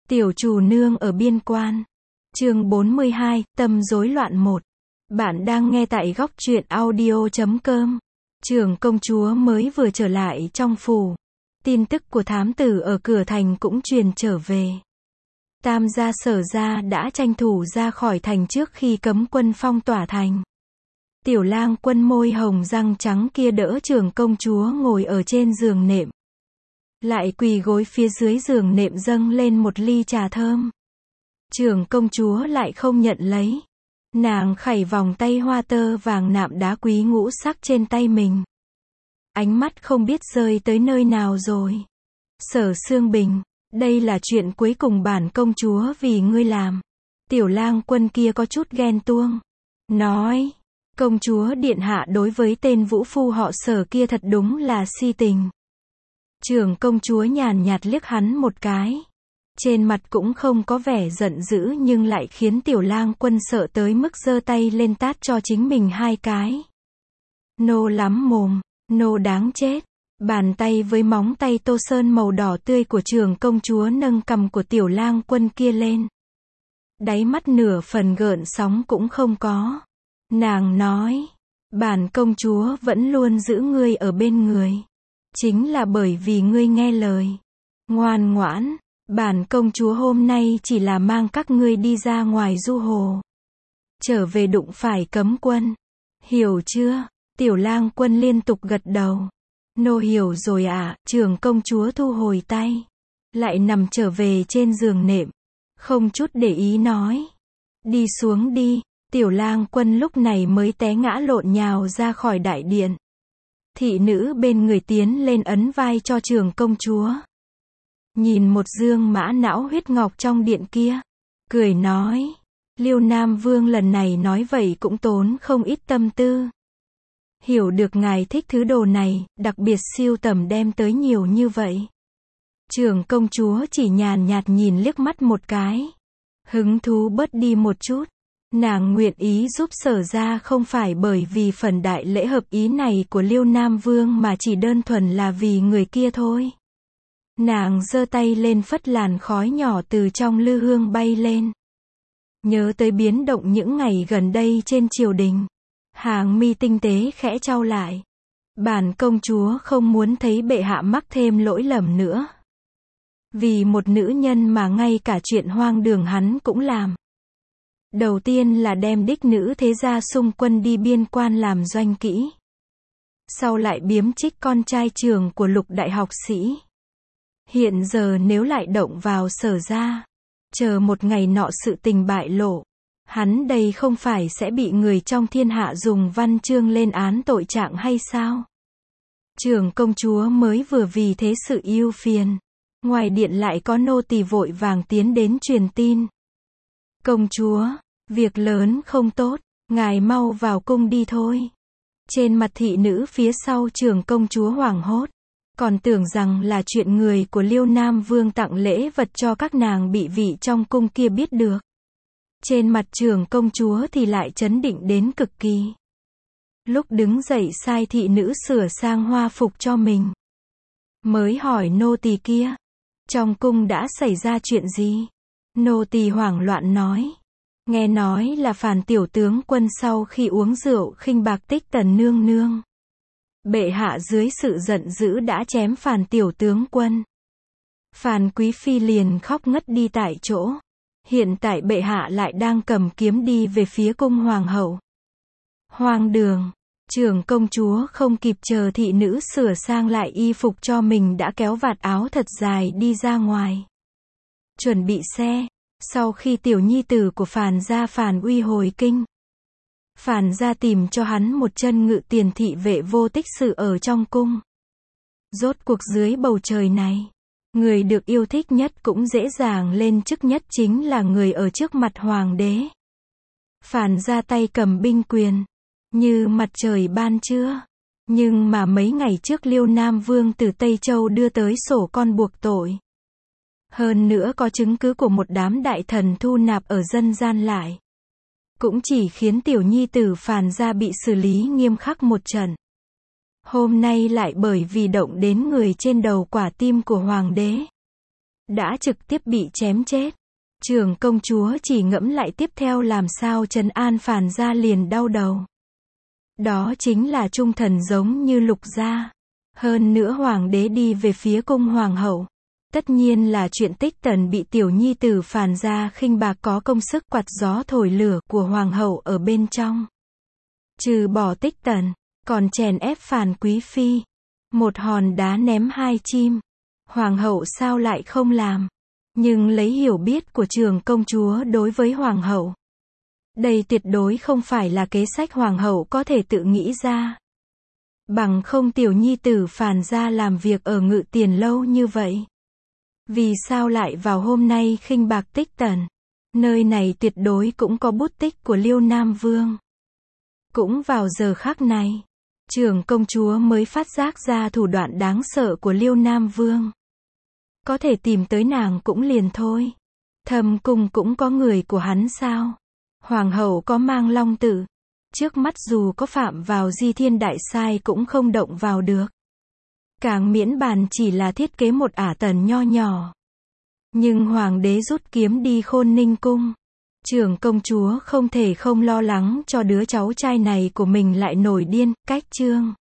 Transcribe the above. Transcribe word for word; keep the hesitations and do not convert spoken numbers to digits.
Tiểu chủ nương ở biên quan. Chương bốn mươi hai, tâm rối loạn một. Bạn đang nghe tại góc truyện audio chấm com. Trưởng công chúa mới vừa trở lại trong phủ. Tin tức của thám tử ở cửa thành cũng truyền trở về. Tam gia Sở gia đã tranh thủ ra khỏi thành trước khi cấm quân phong tỏa thành. Tiểu lang quân môi hồng răng trắng kia đỡ trưởng công chúa ngồi ở trên giường nệm. Lại quỳ gối phía dưới giường nệm dâng lên một ly trà thơm. Trưởng công chúa lại không nhận lấy. Nàng khẩy vòng tay hoa tơ vàng nạm đá quý ngũ sắc trên tay mình. Ánh mắt không biết rơi tới nơi nào rồi. Sở Sương Bình, đây là chuyện cuối cùng bản công chúa vì ngươi làm. Tiểu lang quân kia có chút ghen tuông. Nói, công chúa điện hạ đối với tên vũ phu họ Sở kia thật đúng là si tình. Trưởng công chúa nhàn nhạt liếc hắn một cái. Trên mặt cũng không có vẻ giận dữ nhưng lại khiến tiểu lang quân sợ tới mức giơ tay lên tát cho chính mình hai cái. Nô lắm mồm, nô đáng chết. Bàn tay với móng tay tô sơn màu đỏ tươi của trưởng công chúa nâng cằm của tiểu lang quân kia lên. Đáy mắt nửa phần gợn sóng cũng không có. Nàng nói, bản công chúa vẫn luôn giữ ngươi ở bên người. Chính là bởi vì ngươi nghe lời. Ngoan ngoãn, bản công chúa hôm nay chỉ là mang các ngươi đi ra ngoài du hồ. Trở về đụng phải cấm quân. Hiểu chưa? Tiểu lang quân liên tục gật đầu. Nô hiểu rồi ạ, à, trưởng công chúa thu hồi tay. Lại nằm trở về trên giường nệm. Không chút để ý nói. Đi xuống đi. Tiểu lang quân lúc này mới té ngã lộn nhào ra khỏi đại điện. Thị nữ bên người tiến lên ấn vai cho trưởng công chúa. Nhìn một dương mã não huyết ngọc trong điện kia. Cười nói. Liêu Nam Vương lần này nói vậy cũng tốn không ít tâm tư. Hiểu được ngài thích thứ đồ này, đặc biệt siêu tầm đem tới nhiều như vậy. Trưởng công chúa chỉ nhàn nhạt nhìn liếc mắt một cái. Hứng thú bớt đi một chút. Nàng nguyện ý giúp Sở gia không phải bởi vì phần đại lễ hợp ý này của Liêu Nam Vương mà chỉ đơn thuần là vì người kia thôi. Nàng giơ tay lên phất làn khói nhỏ từ trong lư hương bay lên. Nhớ tới biến động những ngày gần đây trên triều đình. Hàng mi tinh tế khẽ chau lại. Bản công chúa không muốn thấy bệ hạ mắc thêm lỗi lầm nữa. Vì một nữ nhân mà ngay cả chuyện hoang đường hắn cũng làm. Đầu tiên là đem đích nữ thế gia xung quân đi biên quan làm doanh kỹ. Sau lại biếm trích con trai trưởng của lục đại học sĩ. Hiện giờ nếu lại động vào Sở gia, chờ một ngày nọ sự tình bại lộ, hắn đây không phải sẽ bị người trong thiên hạ dùng văn chương lên án tội trạng hay sao? Trưởng công chúa mới vừa vì thế sự ưu phiền. Ngoài điện lại có nô tỳ vội vàng tiến đến truyền tin. Công chúa, việc lớn không tốt, ngài mau vào cung đi thôi. Trên mặt thị nữ phía sau trưởng công chúa hoảng hốt. Còn tưởng rằng là chuyện người của Liêu Nam Vương tặng lễ vật cho các nàng bị vị trong cung kia biết được. Trên mặt trưởng công chúa thì lại trấn định đến cực kỳ. Lúc đứng dậy sai thị nữ sửa sang hoa phục cho mình. Mới hỏi nô tỳ kia. Trong cung đã xảy ra chuyện gì? Nô tỳ hoảng loạn nói. Nghe nói là Phàn tiểu tướng quân sau khi uống rượu khinh bạc Tích Tần nương nương. Bệ hạ dưới sự giận dữ đã chém Phàn tiểu tướng quân. Phàn quý phi liền khóc ngất đi tại chỗ. Hiện tại bệ hạ lại đang cầm kiếm đi về phía cung hoàng hậu. Hoang đường. Trưởng công chúa không kịp chờ thị nữ sửa sang lại y phục cho mình đã kéo vạt áo thật dài đi ra ngoài. Chuẩn bị xe. Sau khi tiểu nhi tử của Phàn gia Phàn Uy hồi kinh, Phàn gia tìm cho hắn một chân ngự tiền thị vệ vô tích sự ở trong cung. Rốt cuộc dưới bầu trời này, người được yêu thích nhất cũng dễ dàng lên chức nhất chính là người ở trước mặt hoàng đế. Phàn gia tay cầm binh quyền, như mặt trời ban trưa. Nhưng mà mấy ngày trước Liêu Nam Vương từ Tây Châu đưa tới sổ con buộc tội. Hơn nữa có chứng cứ của một đám đại thần thu nạp ở dân gian lại. Cũng chỉ khiến tiểu nhi tử Phàn gia bị xử lý nghiêm khắc một trận. Hôm nay lại bởi vì động đến người trên đầu quả tim của hoàng đế. đã trực tiếp bị chém chết. Trưởng công chúa chỉ ngẫm lại tiếp theo làm sao trấn an Phàn gia liền đau đầu. Đó chính là trung thần giống như Lục gia. Hơn nữa hoàng đế đi về phía cung hoàng hậu. Tất nhiên là chuyện Tích Tần bị tiểu nhi tử Phàn gia khinh bạc có công sức quạt gió thổi lửa của hoàng hậu ở bên trong. Trừ bỏ Tích Tần, còn chèn ép Phàn quý phi. Một hòn đá ném hai chim. Hoàng hậu sao lại không làm? Nhưng lấy hiểu biết của trưởng công chúa đối với hoàng hậu, đây tuyệt đối không phải là kế sách hoàng hậu có thể tự nghĩ ra. Bằng không tiểu nhi tử Phàn gia làm việc ở Ngự Tiền lâu như vậy. Vì sao lại vào hôm nay khinh bạc Tích Tần? Nơi này tuyệt đối cũng có bút tích của Liêu Nam Vương. Cũng vào giờ khắc này, trưởng công chúa mới phát giác ra thủ đoạn đáng sợ của Liêu Nam Vương. Có thể tìm tới nàng cũng liền thôi. Thâm cung cũng có người của hắn sao? Hoàng hậu có mang long tự. Trước mắt dù có phạm vào di thiên đại sai cũng không động vào được. Càng miễn bàn chỉ là thiết kế một ả tần nho nhỏ. Nhưng hoàng đế rút kiếm đi Khôn Ninh cung. Trưởng công chúa không thể không lo lắng cho đứa cháu trai này của mình lại nổi điên, cách chương.